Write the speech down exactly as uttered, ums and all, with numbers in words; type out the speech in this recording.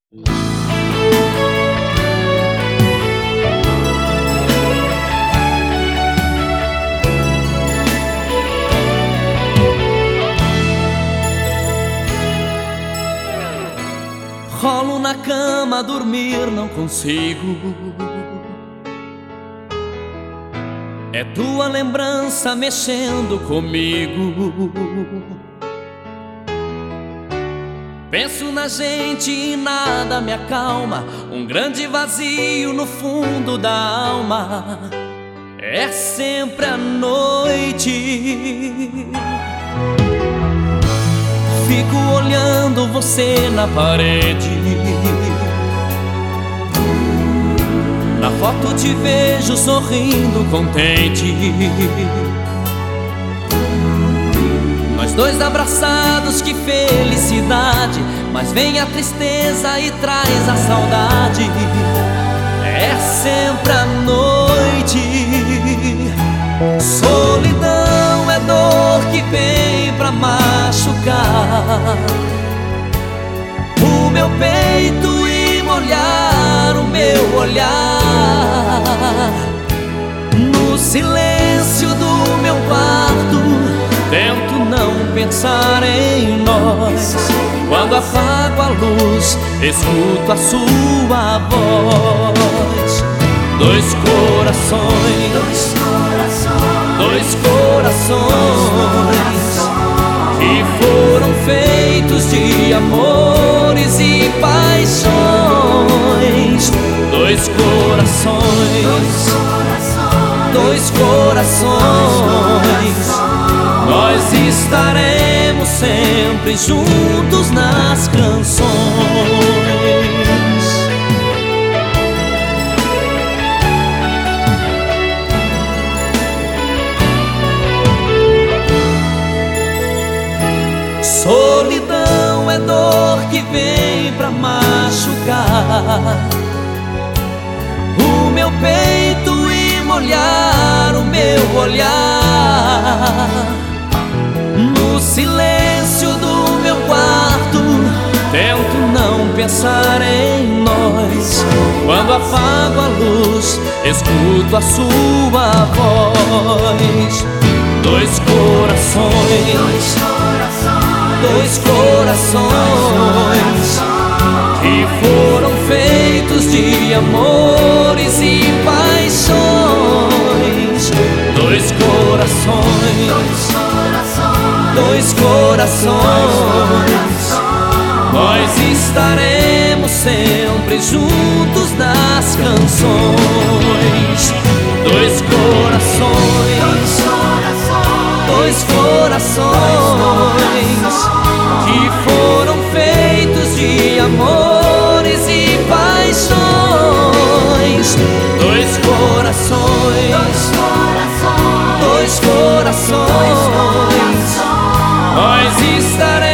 Rolo na cama, dormir não consigo. É tua lembrança mexendo comigo. Penso na gente e nada me acalma. Um grande vazio no fundo da alma. É sempre a noite. Fico olhando você na parede. Na foto te vejo sorrindo contente. Nós dois abraçados, que felicidade. Mas vem a tristeza e traz a saudade. É sempre a noite. Solidão é dor que vem pra machucar o meu peito e molhar o meu olhar. No silêncio do meu quarto tento não pensar em nós. Quando apago a luz, escuto a sua voz. Dois corações, dois corações, dois corações que foram feitos de amores e paixões. Dois corações, dois corações, nós estaremos sempre juntos nas canções. Solidão é dor que vem pra machucar o meu peito e molhar o meu olhar. No silêncio do meu quarto tento não pensar em nós. Quando apago a luz, escuto a sua voz. Dois corações, dois corações que foram feitos de amores e paixões. Dois corações, dois corações, nós estaremos sempre juntos nas canções. Dois corações, dois corações que foram feitos de amores e paixões. Dois corações, dois corações, nós estaremos